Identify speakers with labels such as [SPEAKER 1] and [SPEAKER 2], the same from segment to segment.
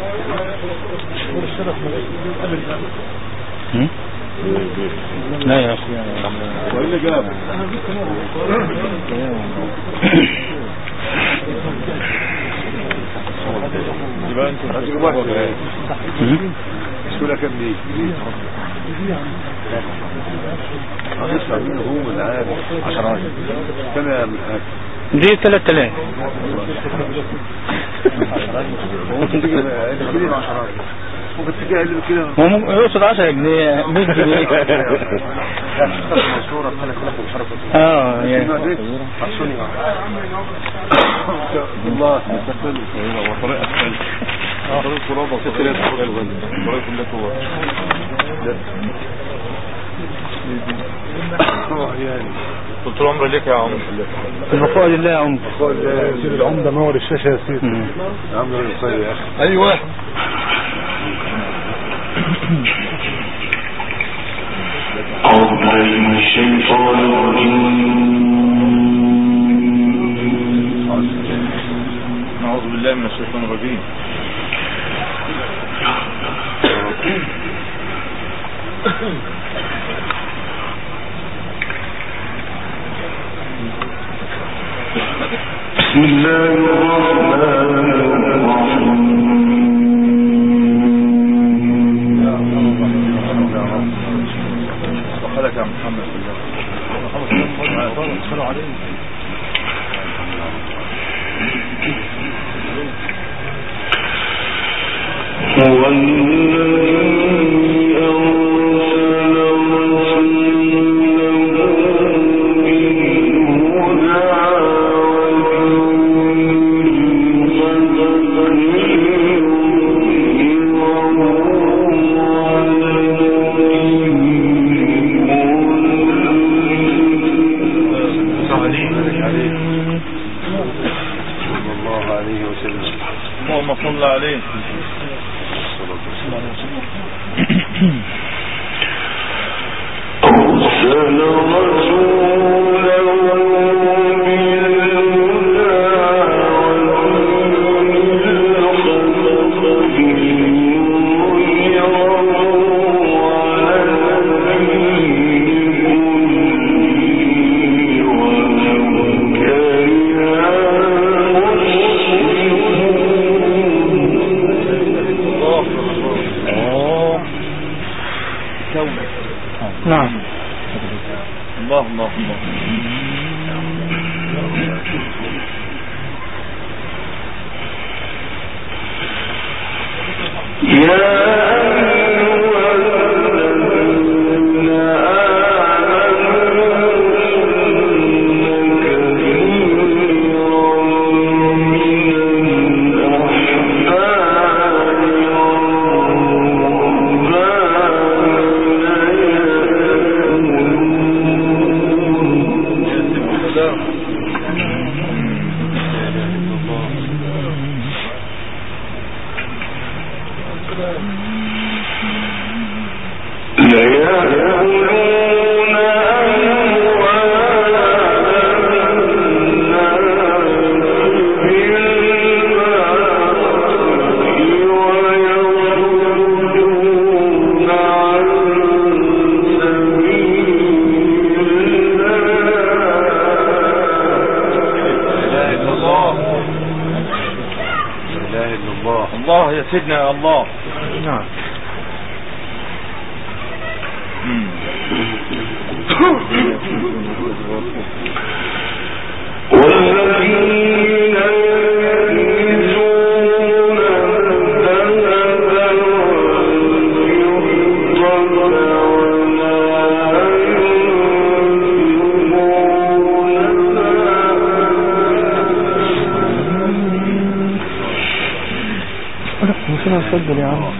[SPEAKER 1] لا يا أخي
[SPEAKER 2] وإلا جاب يبقى أنت سؤال كم دي هنسمع منه هو الآن 10 سنة من هذا
[SPEAKER 1] دي 3000
[SPEAKER 2] ممكن تجي 10 ممكن تجي أقل كده
[SPEAKER 1] ممكن يوصل 10 جنيه 100 جنيه يعني
[SPEAKER 2] الله يستقبل وطريقة الثانية طريقة الصلابة وطريقة الغنى طريقة يعني قلت له عمر ليك يا عمر
[SPEAKER 1] البقاء لله يا عمر
[SPEAKER 2] سير العمدة نور الشاشة يا سيد عمر الصيد يا أخي أيوة
[SPEAKER 3] أعوذ بالله من الشيطان الرجيم
[SPEAKER 2] أعوذ بالله من الشيطان الرجيم
[SPEAKER 3] بسم الله الرحمن الرحيم
[SPEAKER 2] وحلك يا محمد صلوا عليه
[SPEAKER 3] هو الذي
[SPEAKER 2] الله يا سيدنا يا الله.
[SPEAKER 1] نعم.
[SPEAKER 3] والذين
[SPEAKER 1] صدق يا عم.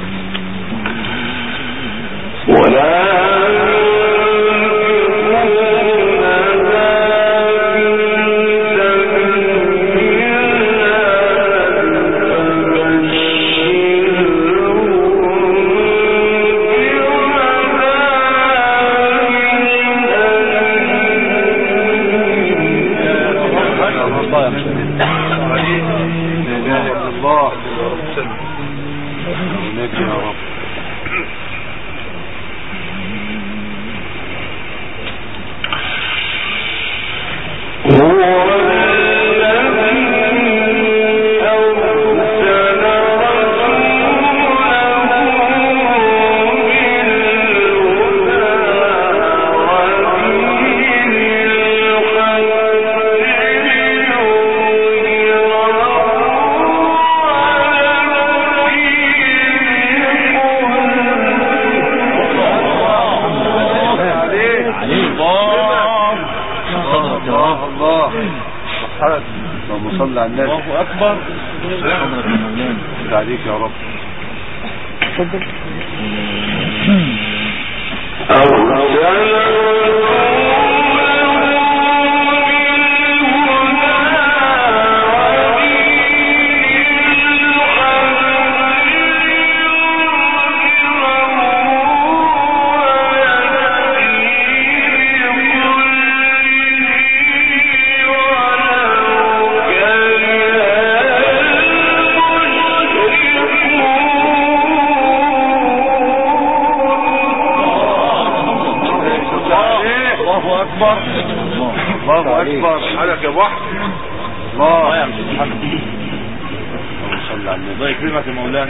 [SPEAKER 2] على النبي.
[SPEAKER 4] الله اكبر.
[SPEAKER 2] عليك يا رب.
[SPEAKER 1] اتفضل.
[SPEAKER 2] الله اكبر. حالك يا بحر. الله يا محمد. صلى على النبي.
[SPEAKER 4] الله يكرمك يا مولانا.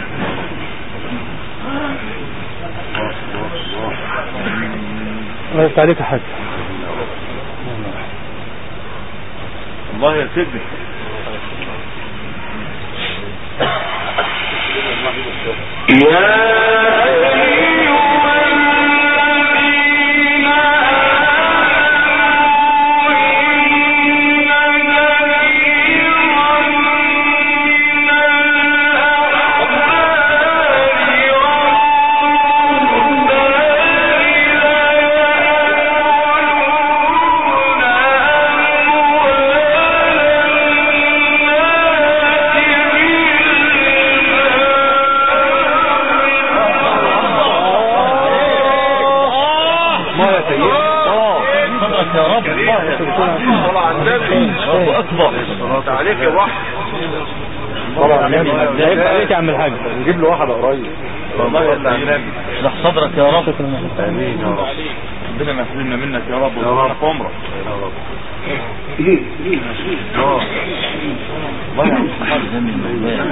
[SPEAKER 1] الله يفتح عليك يا حاج.
[SPEAKER 4] الله يا سيدي.
[SPEAKER 2] عليك يا بحر.
[SPEAKER 1] عليك يا عم الحاج.
[SPEAKER 2] نجيب له واحد قريب.
[SPEAKER 4] والله يا سيدي اشرح صدرك يا رب.
[SPEAKER 2] امين يا رب.
[SPEAKER 4] ربنا ما يحرمنا منك يا رب ويبارك في عمرك
[SPEAKER 2] يا رب.
[SPEAKER 4] الله يعين الصحابة جميل.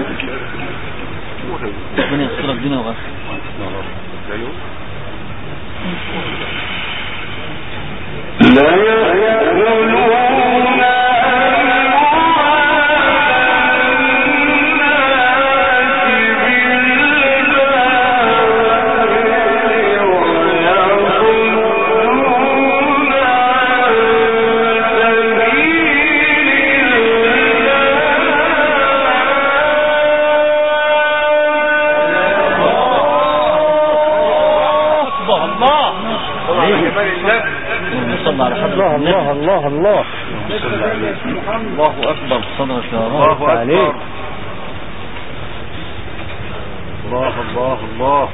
[SPEAKER 4] ربنا يسترك دينا وغفر.
[SPEAKER 3] لا يأكلون
[SPEAKER 1] الله الله الله
[SPEAKER 4] الله أكبر. صدرك يا رب.
[SPEAKER 2] الله
[SPEAKER 1] عليك.
[SPEAKER 2] الله الله الله.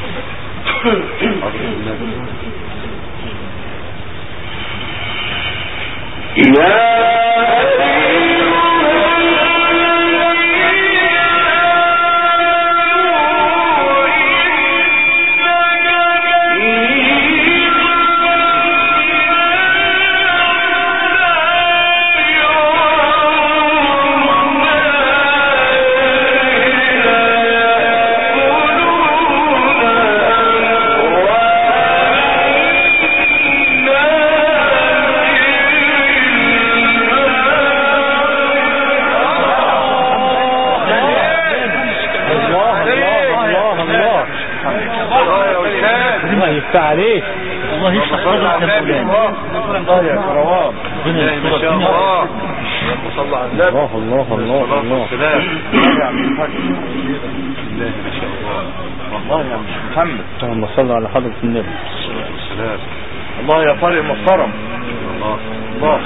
[SPEAKER 1] عليك.
[SPEAKER 4] الله يفتح صدرك يا مولانا.
[SPEAKER 2] الله يا كروان.
[SPEAKER 4] ربنا يسترك دينا
[SPEAKER 2] الله. صلى على النبي.
[SPEAKER 1] الله الله الله الله.
[SPEAKER 2] السلام. يا عم الحاج. الله ما شاء الله.
[SPEAKER 4] الله يا محمد.
[SPEAKER 1] اللهم صل على حضرة النبي.
[SPEAKER 2] السلام.
[SPEAKER 4] الله يا طارق محترم.
[SPEAKER 2] الله
[SPEAKER 4] الله.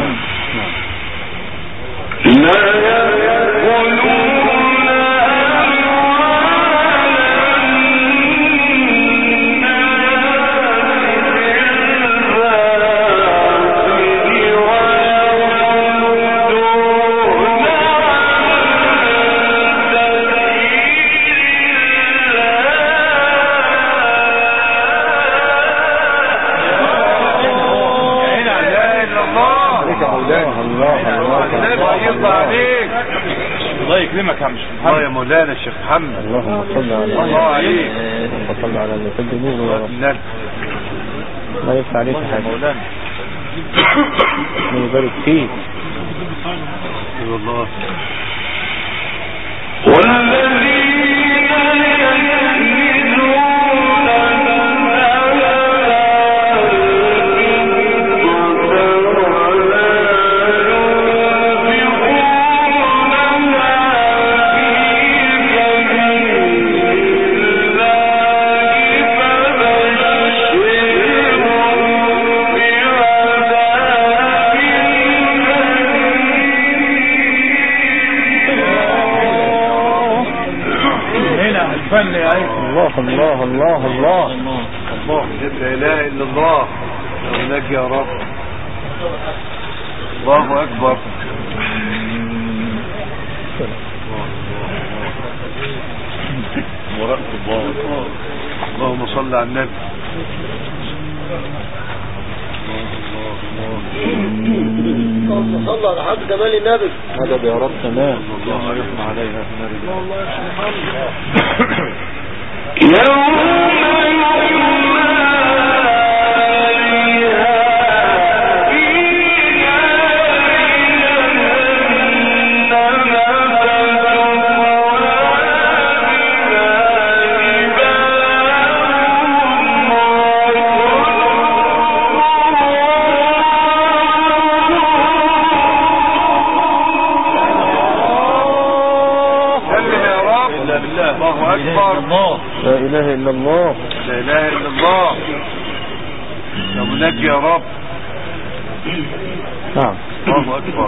[SPEAKER 3] لا يأكلون
[SPEAKER 4] الله يكرمك يا مش محمد.
[SPEAKER 2] الله يا مولانا الشيخ محمد.
[SPEAKER 1] اللهم صل على
[SPEAKER 2] الله عليك.
[SPEAKER 1] اللهم صل على النبي يا رب. الله يفتح عليك يا حاج.
[SPEAKER 4] مولانا
[SPEAKER 1] الله يبارك فيك.
[SPEAKER 2] والله.
[SPEAKER 3] والذين
[SPEAKER 2] فن يا عيني.
[SPEAKER 1] الله الله الله الله
[SPEAKER 2] الله لا اله الا الله ونجي يا رب. الله اكبر. ورحمة الله. اللهم صل على النبي.
[SPEAKER 5] صلى على حد جمال النبي.
[SPEAKER 1] مدد يا رب. تمام.
[SPEAKER 2] الله يحمى عليها في نار الله.
[SPEAKER 5] الله يرحمه.
[SPEAKER 1] لا إله إلا الله.
[SPEAKER 2] لا إله إلا الله. يا منجي يا رب.
[SPEAKER 1] نعم.
[SPEAKER 2] الله أكبر.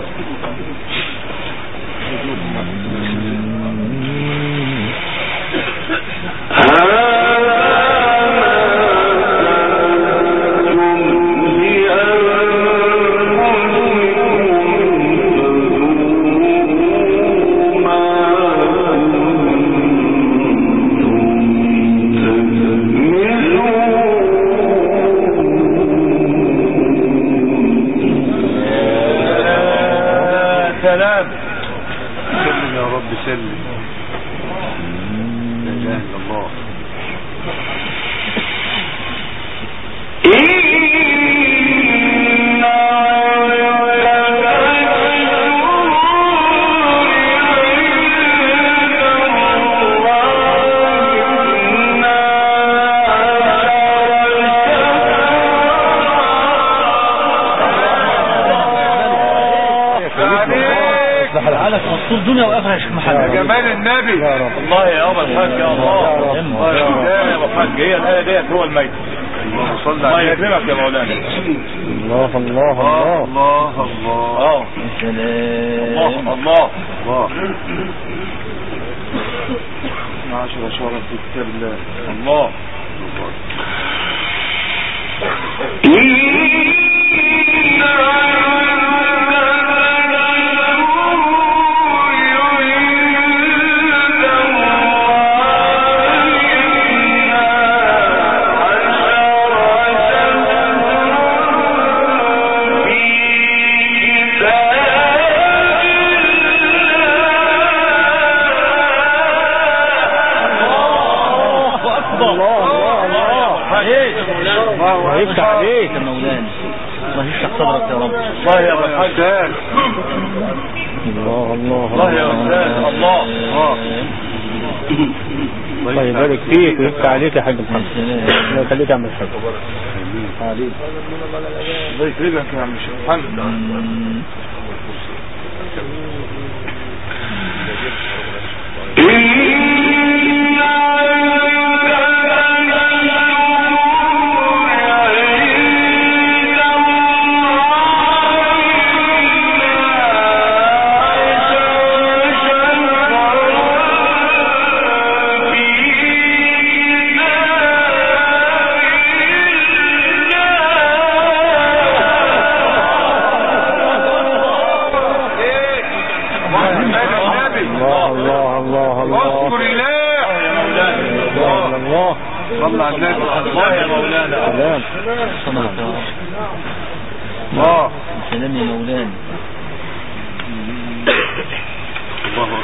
[SPEAKER 4] الدنيا واخره يا شيخ محمد.
[SPEAKER 2] جمال النبي.
[SPEAKER 4] الله يا ابو الحاج يا الله. الله يا ابو الحاج. هي الايه ديت هو الميت.
[SPEAKER 2] اللهم صل
[SPEAKER 4] الله
[SPEAKER 2] على
[SPEAKER 4] يكرمك يا مولانا.
[SPEAKER 1] الله الله الله
[SPEAKER 2] الله الله.
[SPEAKER 4] سلام. الله
[SPEAKER 2] الله. 10 شهرا في كتاب الله. الله.
[SPEAKER 1] الله يفتح عليك
[SPEAKER 4] يا مولانا. الله يفتح صدرك يا رب.
[SPEAKER 2] الله يا ابو الحاج.
[SPEAKER 1] الله الله
[SPEAKER 2] الله يا استاذ. الله.
[SPEAKER 1] الله يبارك فيك ويفتح عليك يا حاج محمد. الله يخليك يا عم الحاج.
[SPEAKER 2] الله يكرمك يا عم محمد. صلى على النبي. الله يا مولانا.
[SPEAKER 1] سلام.
[SPEAKER 4] الله. سلام يا مولانا.
[SPEAKER 2] الله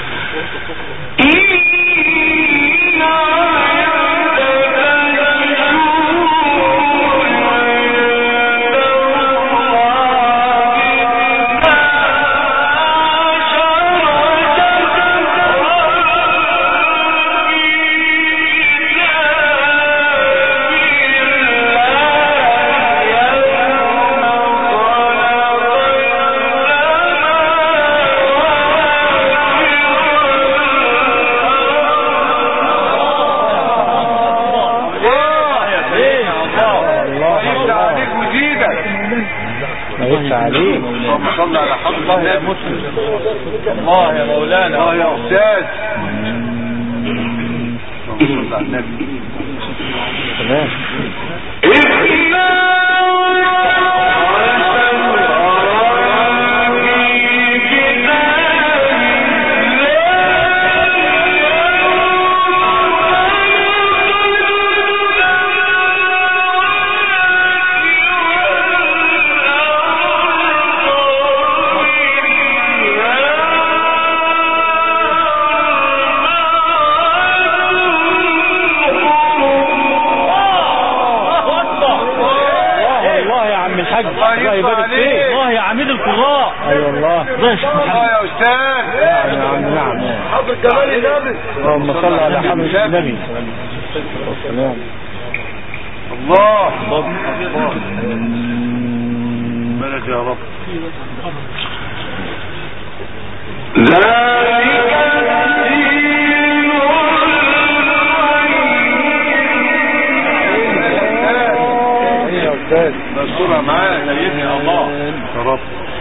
[SPEAKER 1] عليك.
[SPEAKER 2] اللهم صل على حضرة الله يا مسلم. الله يا مولانا. الله يا أستاذ. صلى على النبي.
[SPEAKER 1] تمام. الله يبارك فيك.
[SPEAKER 4] الله يا عميد القراء.
[SPEAKER 1] ايوه الله.
[SPEAKER 2] الله يا استاذ.
[SPEAKER 1] نعم نعم.
[SPEAKER 5] حضرة جمال النبي.
[SPEAKER 1] اللهم صل على حضرة النبي. والسلام.
[SPEAKER 2] الله بلد يا رب. مذكورة معاك سيدنا الله يا رب.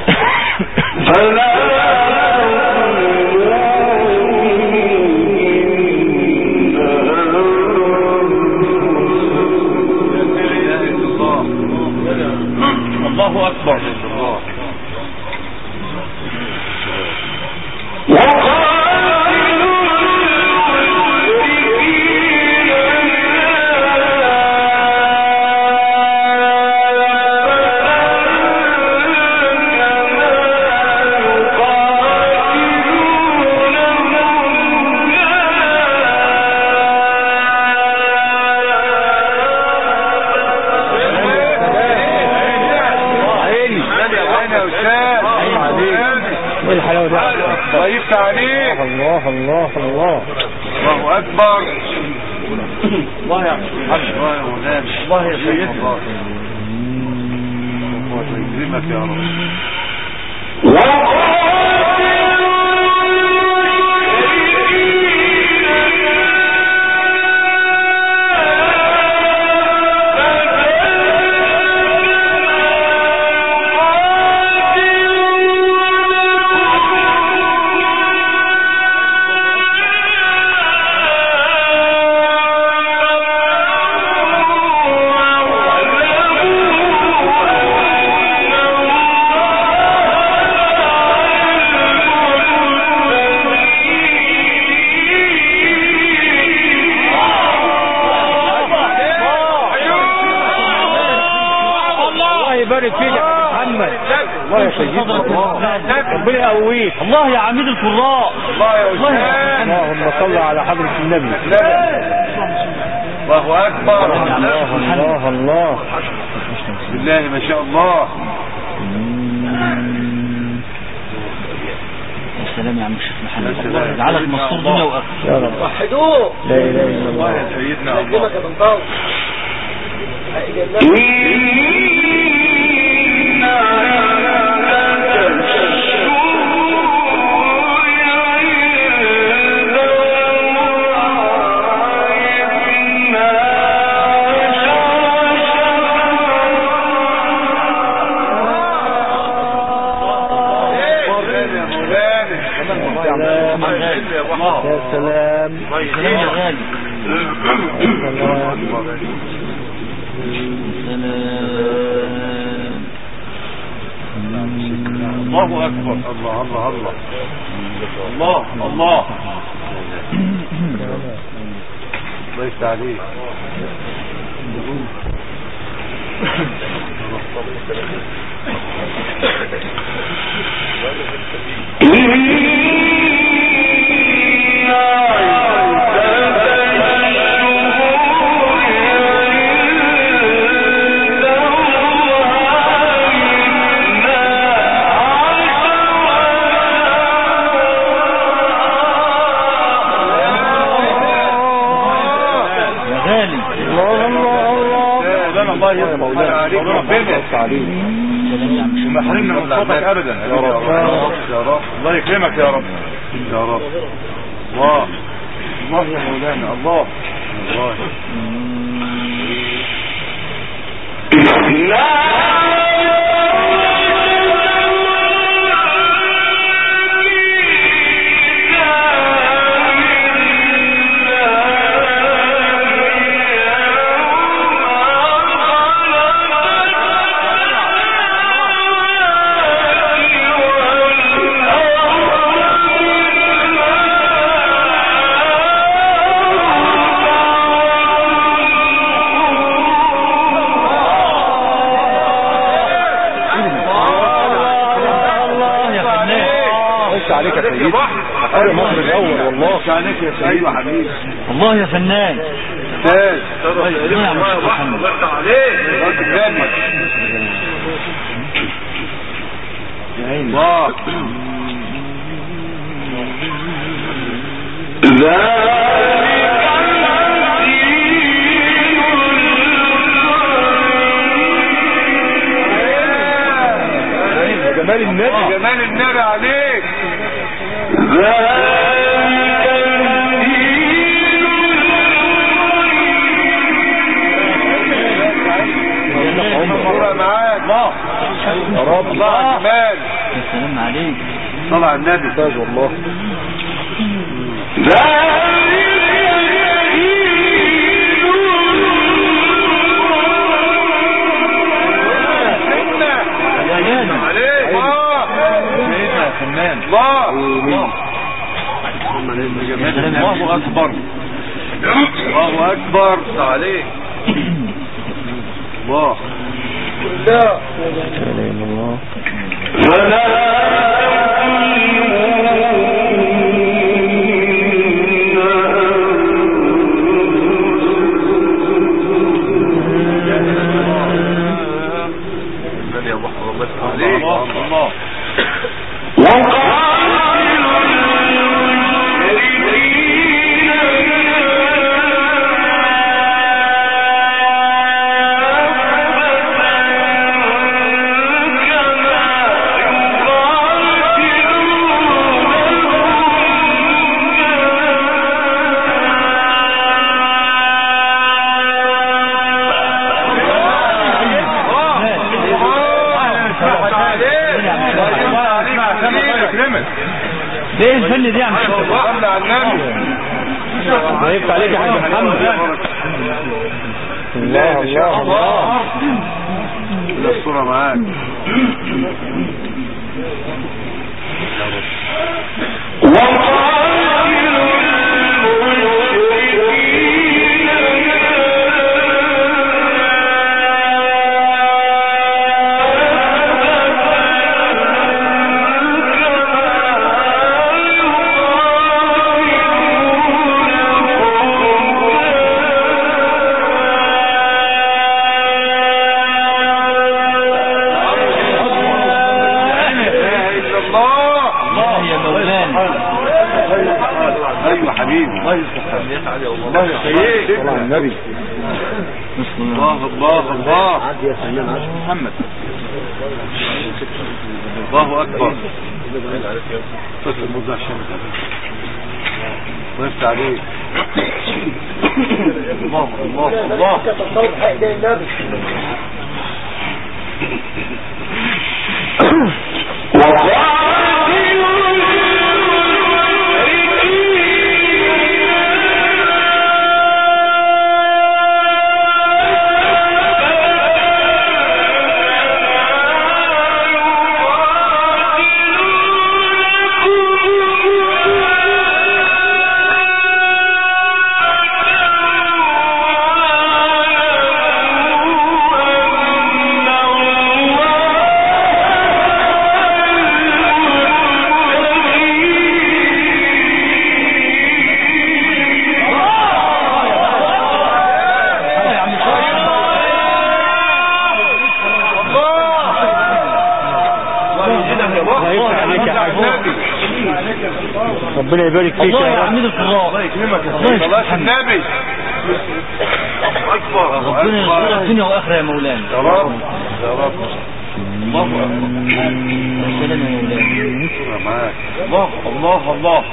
[SPEAKER 4] الله أكبر.
[SPEAKER 2] ضيفت عليك.
[SPEAKER 1] الله الله الله.
[SPEAKER 2] الله اكبر.
[SPEAKER 4] الله يا
[SPEAKER 2] مولانا.
[SPEAKER 4] الله يا سيدنا.
[SPEAKER 2] الله يكرمك يا رب.
[SPEAKER 1] يبارك فيك يا محمد. الله يا سيدنا. ربنا يقويك.
[SPEAKER 4] الله يا عميد القراء.
[SPEAKER 2] الله يا استاذ.
[SPEAKER 1] اللهم صل على حضرة النبي.
[SPEAKER 2] الله اكبر.
[SPEAKER 1] الله الله.
[SPEAKER 2] بسم الله ما شاء الله.
[SPEAKER 4] يا سلام يا عم الشيخ محمد. الله يجعلك مصور دنيا واخره
[SPEAKER 1] يا رب.
[SPEAKER 5] وحدوه.
[SPEAKER 1] لا اله الا
[SPEAKER 2] الله
[SPEAKER 1] الله.
[SPEAKER 2] يا سيدنا. الله
[SPEAKER 5] يكرمك يا بنطاوي.
[SPEAKER 1] يا سلام.
[SPEAKER 4] سلام يا غالي. سلام.
[SPEAKER 2] الله اكبر. الله الله الله الله الله. ضيفت عليك. محرمنا من صوتك ابدا يا رب. يا رب الله يكرمك يا رب. يا رب. الله الله يا مولانا. الله الله.
[SPEAKER 1] الله يا فنان
[SPEAKER 2] تاج
[SPEAKER 1] الله يا محمد
[SPEAKER 2] الله
[SPEAKER 1] جمال النبي
[SPEAKER 2] جمال النبي عليك الله معاك الله
[SPEAKER 1] يا رب
[SPEAKER 2] الله جمال
[SPEAKER 1] السلام عليك
[SPEAKER 2] صلى على النبي
[SPEAKER 1] تاج والله
[SPEAKER 2] الله أكبر الله أكبر عليك الله
[SPEAKER 1] لا اله الا الله ايه الفن دي يا عم
[SPEAKER 2] صلى على النبي
[SPEAKER 1] ما يفتح عليك يا حاج محمد الله الله الله
[SPEAKER 2] الصورة معاك ايوه حبيبي الله يسلمك الله يحييك
[SPEAKER 1] صلى على النبي
[SPEAKER 2] الله الله الله
[SPEAKER 1] عادي يا فنان
[SPEAKER 2] محمد الله اكبر بس الموضوع الشمس الله يفتح عليك الله الله الله
[SPEAKER 1] ربنا يبارك فيك
[SPEAKER 5] الله يا عميد القراء
[SPEAKER 2] الله يكرمك
[SPEAKER 5] الله
[SPEAKER 2] الله النبي اكبر
[SPEAKER 5] ربنا يستر الدنيا واخره يا مولانا
[SPEAKER 2] يا رب يا رب الله اكبر
[SPEAKER 5] السلام يا مولانا
[SPEAKER 2] شكرا معاك الله الله الله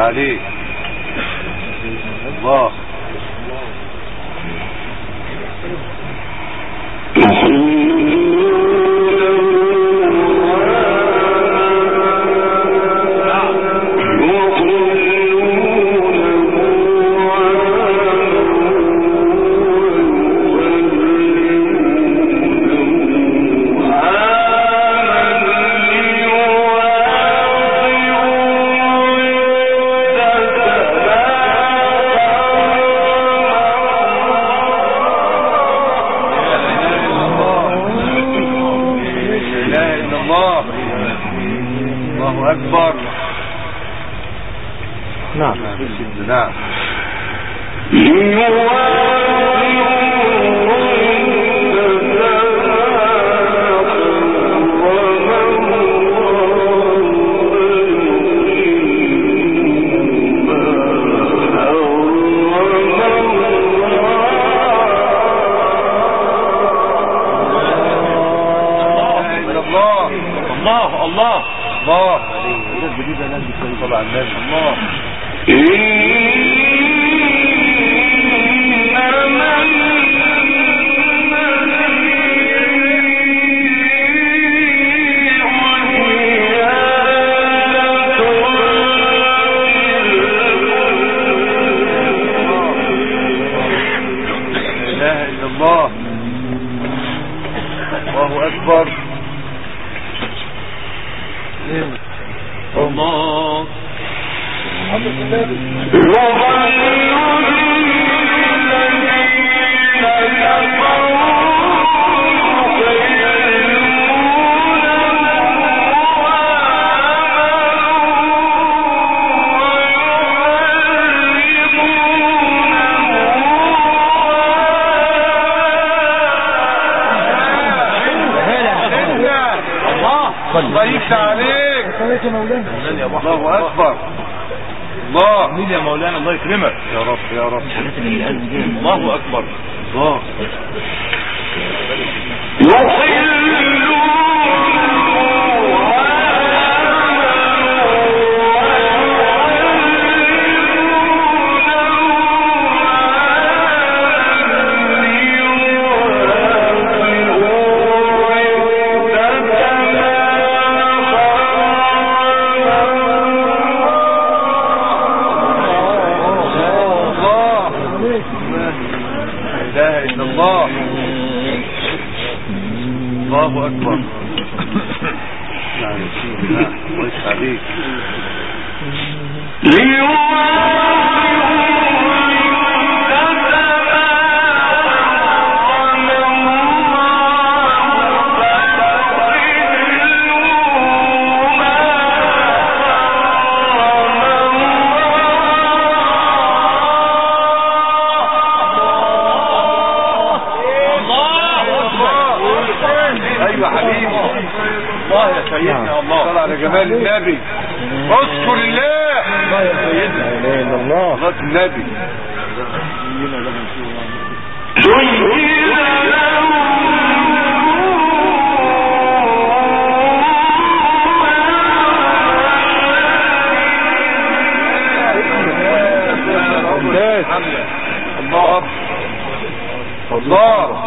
[SPEAKER 2] عليك الله. الله أكبر.
[SPEAKER 1] نعم
[SPEAKER 2] نعم.
[SPEAKER 4] الله الله
[SPEAKER 2] الله جديدة نبي صلى الله عليه وسلم. الله لا إله إلا الله. الله أكبر. الله الله يفتح عليك. الله أكبر. الله
[SPEAKER 4] مين يا مولانا؟ الله يكرمك
[SPEAKER 2] يا رب يا رب.
[SPEAKER 4] الله أكبر.
[SPEAKER 2] الله الله الله أكبر. يعني الله يفتح عليك. ايوه حبيبي. الله يا سيدنا. الله صل على جمال النبي. اذكر الله. الله يا سيدنا. لا اله الا الله. صلاة النبي. الله اكبر. الله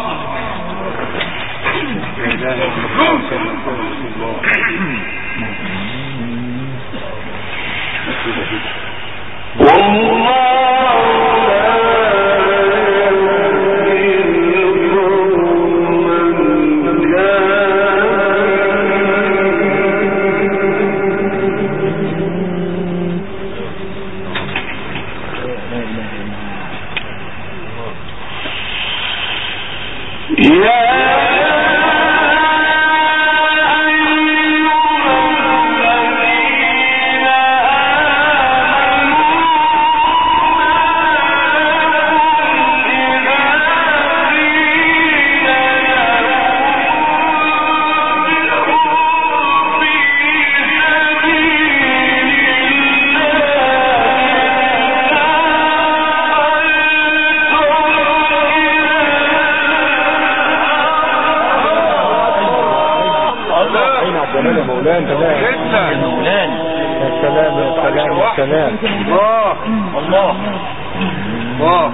[SPEAKER 1] مولانا
[SPEAKER 2] جدا.
[SPEAKER 5] مولانا
[SPEAKER 1] يا سلام يا سلام يا سلام.
[SPEAKER 2] الله
[SPEAKER 4] الله
[SPEAKER 2] الله.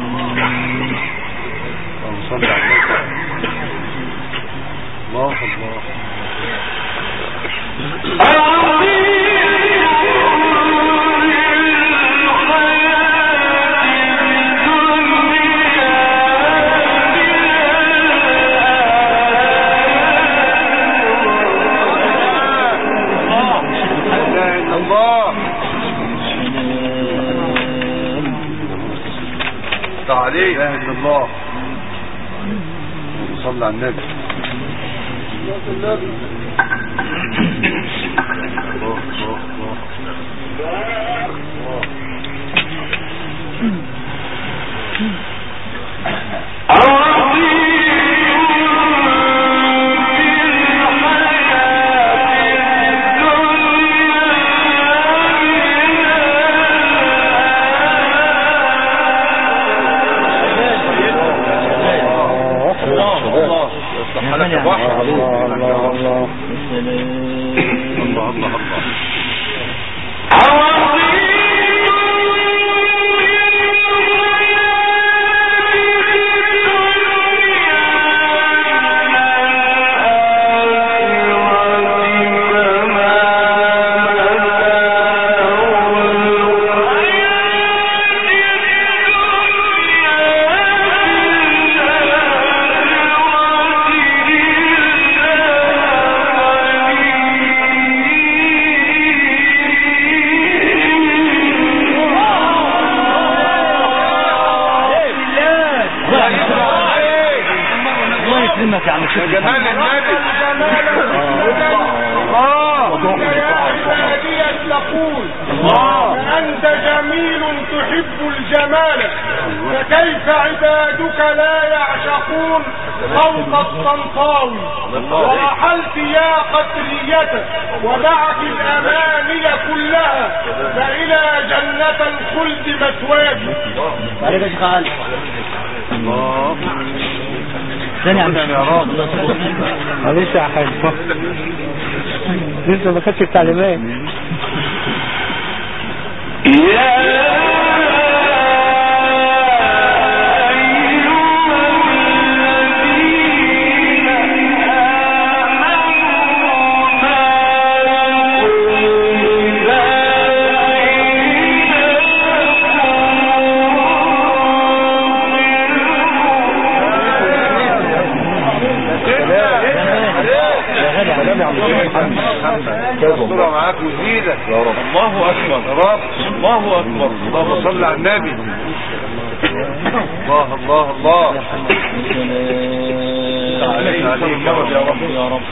[SPEAKER 2] صلى على الله. الله عليه. لا اله الا الله. صلى على النبي.
[SPEAKER 6] فكيف عبادك لا يعشقون صوت الطنطاوي ورحلت يا قدرية ومعك الأماني كلها فإلى جنة الخلد مسواجي.
[SPEAKER 5] عليك يا شيخ علي.
[SPEAKER 2] الله
[SPEAKER 5] ثاني عم
[SPEAKER 1] معلش يا حاج لسه ما خدتش التعليمات.
[SPEAKER 2] الصورة معاك وزيدك يا رب.
[SPEAKER 4] الله اكبر
[SPEAKER 2] يا رب.
[SPEAKER 4] الله اكبر.
[SPEAKER 2] اللهم صل على النبي. الله الله الله.
[SPEAKER 4] عليك يا رب يا رب.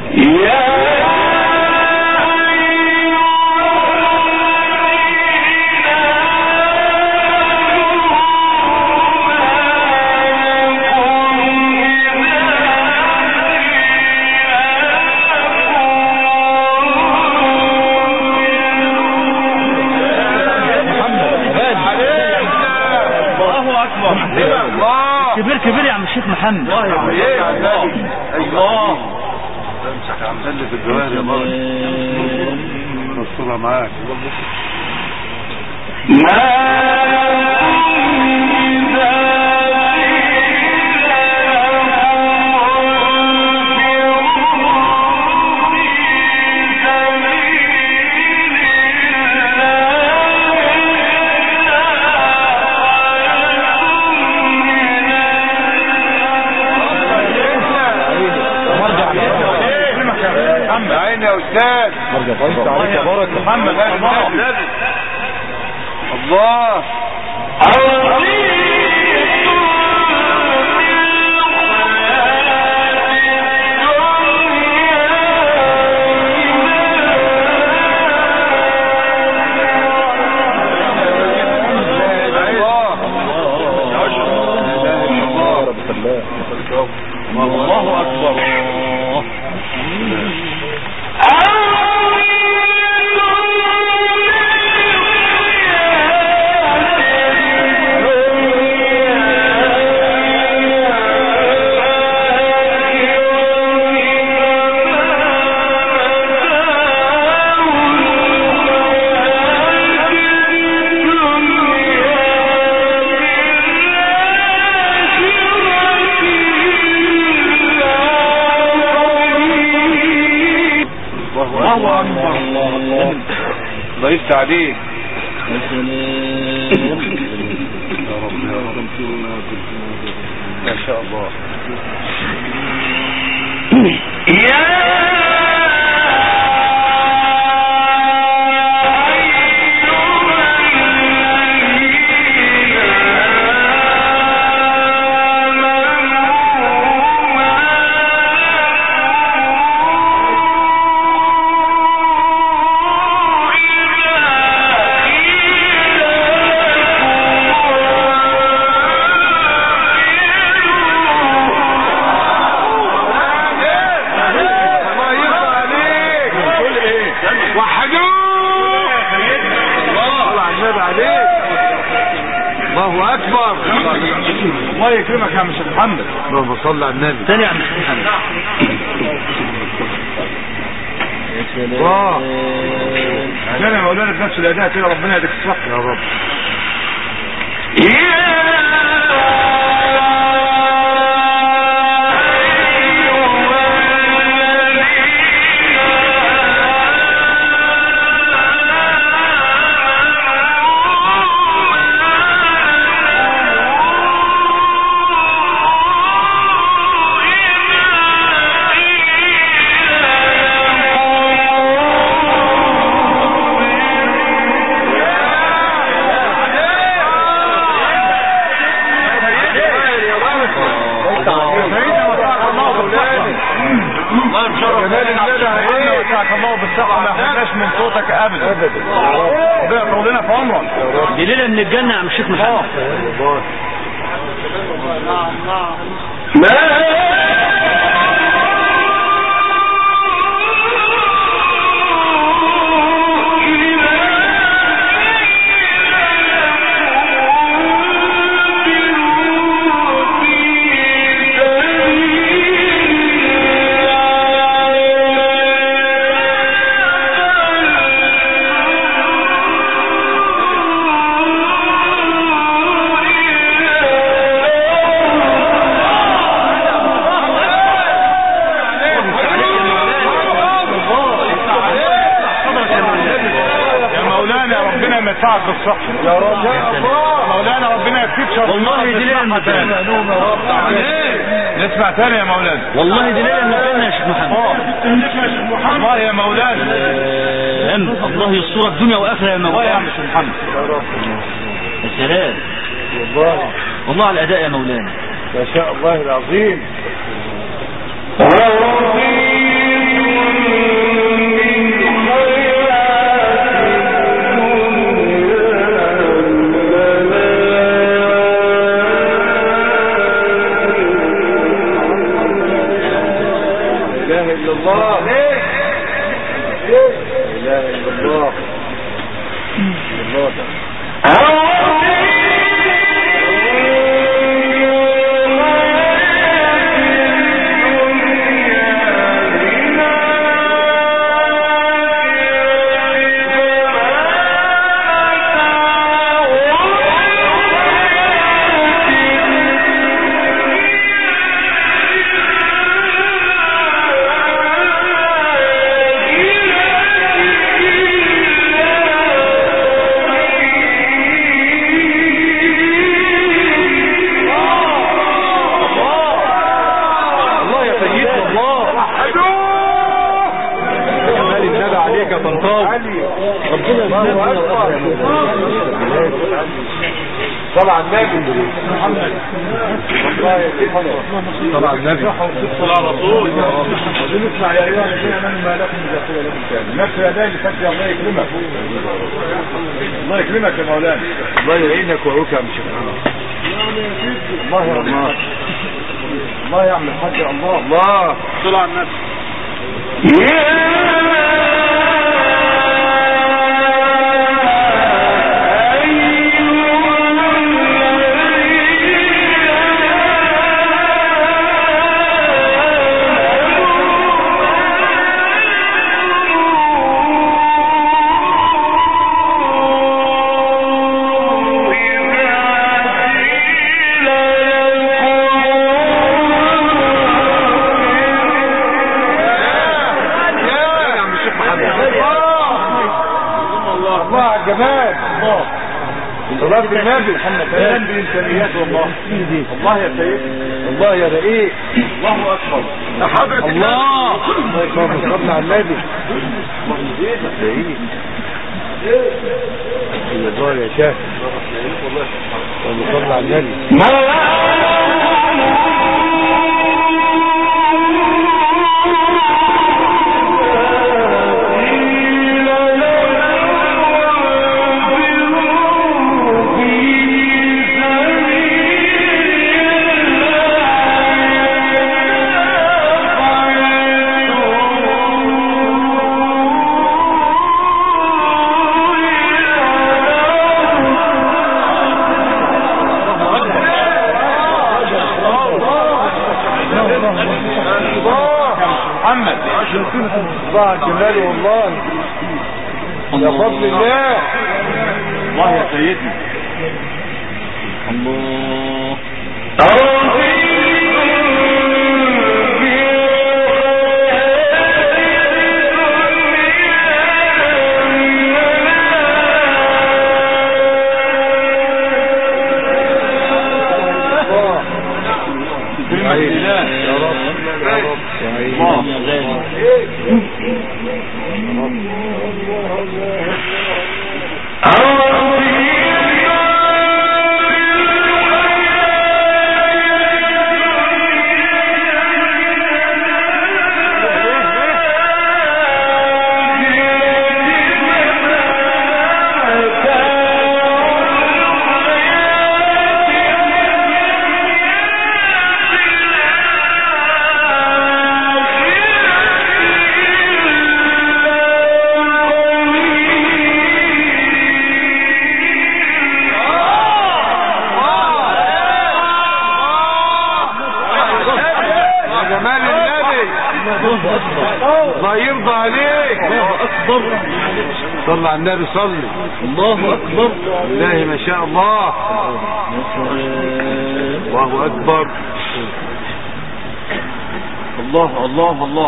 [SPEAKER 5] كبير يا عم الشيخ محمد.
[SPEAKER 2] الله يا النبي. الله امسح يا عم اللي في الجوار يا بابا. الصورة معاك. عيني يا استاذ.
[SPEAKER 1] مرجع عليك يا بارك
[SPEAKER 2] محمد. الله
[SPEAKER 4] الله اكبر.
[SPEAKER 2] الله اكبر. الله يفتح عليك. يا رب ما شاء الله. الله اكبر. الله يكرمك يا عم الشيخ محمد. اللهم صل على النبي.
[SPEAKER 5] ثاني يا عم الشيخ محمد.
[SPEAKER 2] الله ثاني يا مولانا بنفس الاداء كده. ربنا يديك الصحه يا رب. الله بالصحة ما احناش من صوتك ابدا ربنا يطول لنا في عمرك.
[SPEAKER 5] دي ليلة من الجنة يا عم الشيخ محمد.
[SPEAKER 2] يمتعك بالصحة يا رب. مولانا ربنا يكفيك شر.
[SPEAKER 5] والله دي ليلة من الجنة.
[SPEAKER 2] نسمع تاني يا مولانا.
[SPEAKER 5] والله دي ليلة من الجنة يا شيخ محمد.
[SPEAKER 2] الله يا مولانا.
[SPEAKER 5] الله يسترك دنيا واخرة يا مولانا.
[SPEAKER 2] الله يا عم الشيخ محمد.
[SPEAKER 5] يا سلام والله على الاداء يا مولانا.
[SPEAKER 2] ما شاء الله العظيم. الله ليه؟ لا اله الا الله. الله طلع النبي محمد. طلع النبي طلع رسول. نسمع يا ايها الذين امنوا ما لكم اذا قيل لكم كان نفس الاداء اللي فات. الله يكرمك. الله يكرمك يا مولانا. الله يعينك ويعوك يا مشيخ محمد. الله يا الله. الله يا عم الحاج. الله الله طلع النبي. الله على الجمال. الله صلاة النبي محمد كلام بإمكانيات. والله الله يا سيدي، الله يا رقيق، الله أكبر يا حضرة الله. الله يكرمك، صلى على النبي. الله يا شيخ، والله صلى على النبي. الله جمال والله يا فضل الله. الله يا سيدنا الله. الله يرضى عليك. الله اكبر. صلى على النبي صلي. الله اكبر. الله ما شاء الله. الله اكبر. الله الله الله.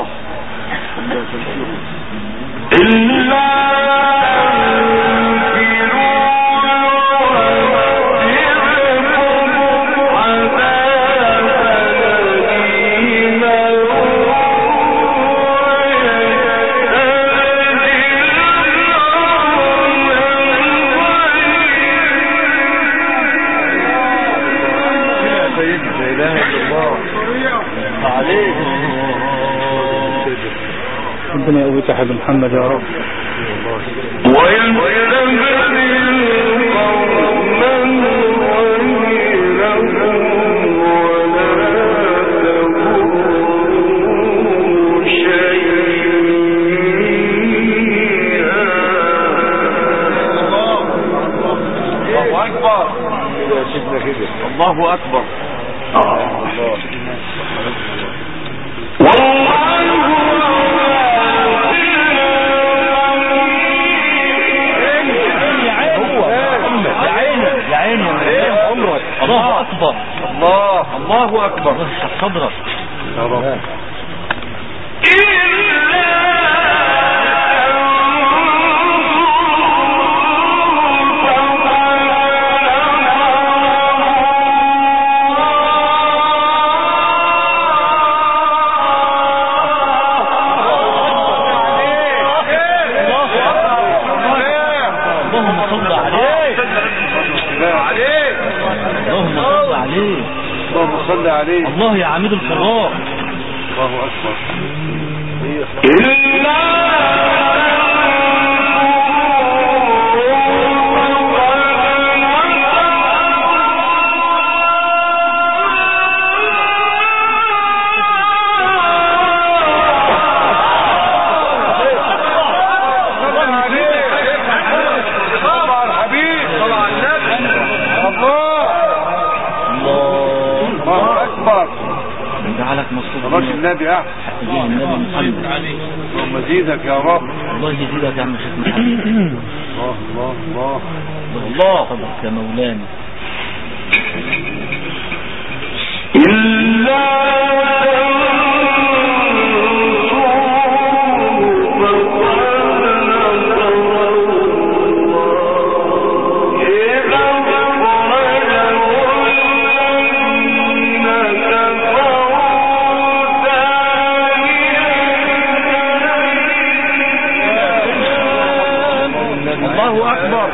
[SPEAKER 1] ربنا يقويك يا حبيب محمد يا رب.
[SPEAKER 2] الله أكبر. الله أكبر. الله أكبر.
[SPEAKER 1] صدرك
[SPEAKER 2] يا رب. اللهم صل عليه.
[SPEAKER 1] الله يا عميد القراء.
[SPEAKER 2] الله أكبر. صلاة النبي أحسن. اللهم زيدك يا رب.
[SPEAKER 1] الله يزيدك يا عم الشيخ محمد.
[SPEAKER 2] الله الله الله
[SPEAKER 1] الله صدق يا مولانا. الله أكبر.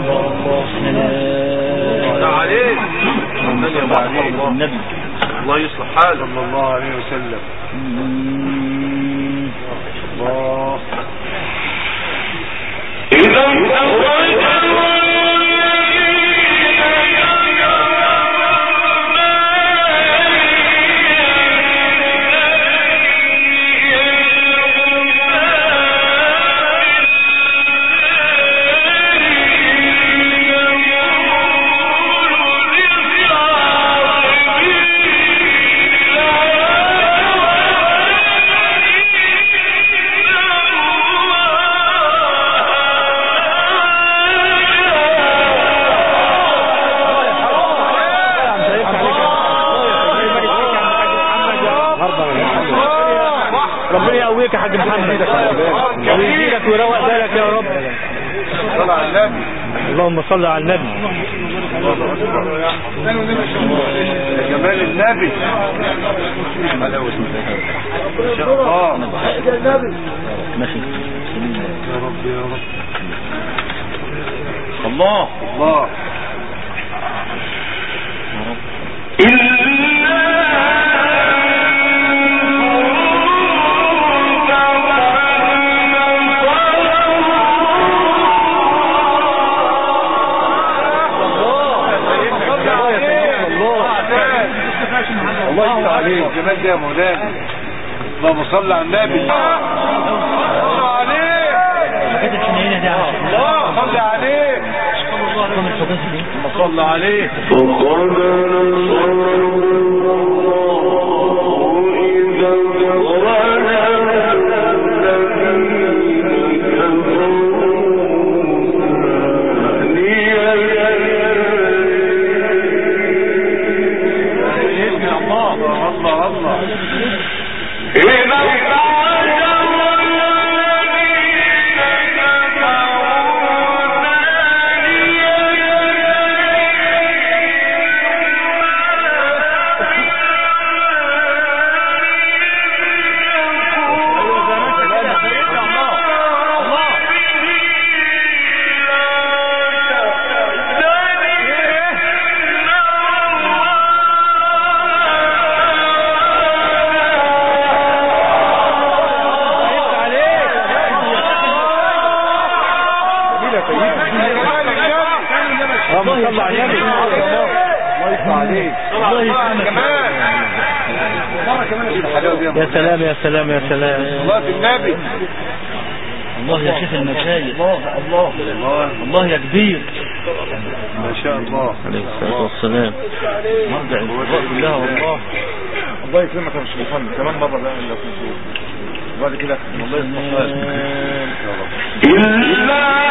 [SPEAKER 4] عليه النبي الله يصلح حاله
[SPEAKER 2] صلى الله عليه وسلم. الله
[SPEAKER 1] ربنا يقويك يا حاج محمد ويزيدك ويروق بالك يا رب.
[SPEAKER 2] صل على النبي.
[SPEAKER 1] اللهم صل على النبي.
[SPEAKER 2] يا جمال النبي. ان شاء الله.
[SPEAKER 5] ماشي
[SPEAKER 2] يا رب يا رب.
[SPEAKER 4] الله
[SPEAKER 2] الله الله يفتح عليك. الجمال ده يا مولانا. اللهم صل على النبي. صل عليه. الله صل عليه.
[SPEAKER 4] صل عليه.
[SPEAKER 1] يا سلام يا سلام يا سلام.
[SPEAKER 2] الله في النبي.
[SPEAKER 5] الله يا شيخ المشايخ.
[SPEAKER 2] الله
[SPEAKER 5] الله يا كبير.
[SPEAKER 2] ما شاء الله.
[SPEAKER 5] عليه الصلاة والسلام. مرجع الأخبار كلها والله.
[SPEAKER 2] الله يكرمك يا مش محمد. كمان مرة بقى لو كنت وبعد كده الله يصلحك يا رب.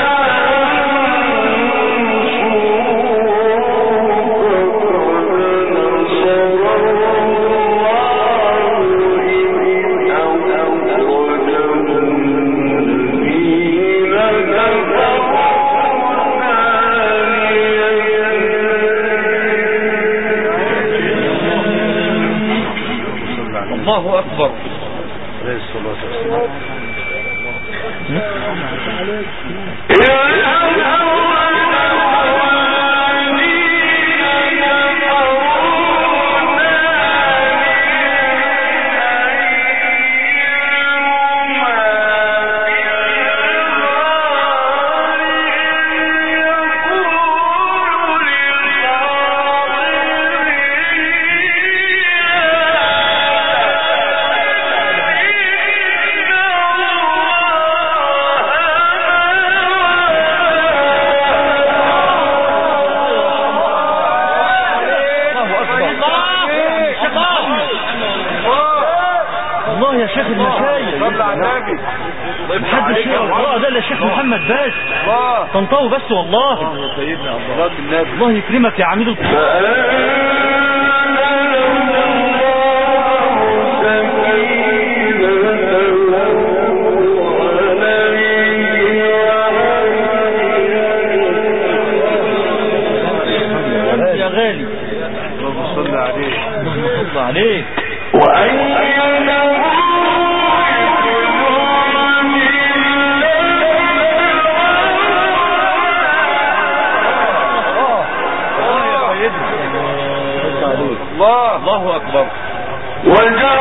[SPEAKER 5] الله أكبر.
[SPEAKER 2] عليه الصلاة والسلام.
[SPEAKER 5] يا شيخ المشايخ.
[SPEAKER 2] صل على النبي.
[SPEAKER 5] محدش يقرأ ده الا شيخ محمد بس. تنطوي بس والله.
[SPEAKER 2] يا سيدنا عبد النبي.
[SPEAKER 5] الله يكرمك يا عميد يا غالي.
[SPEAKER 2] اللهم صل عليه.
[SPEAKER 5] اللهم صل عليه.
[SPEAKER 4] الله اكبر.
[SPEAKER 3] وجعل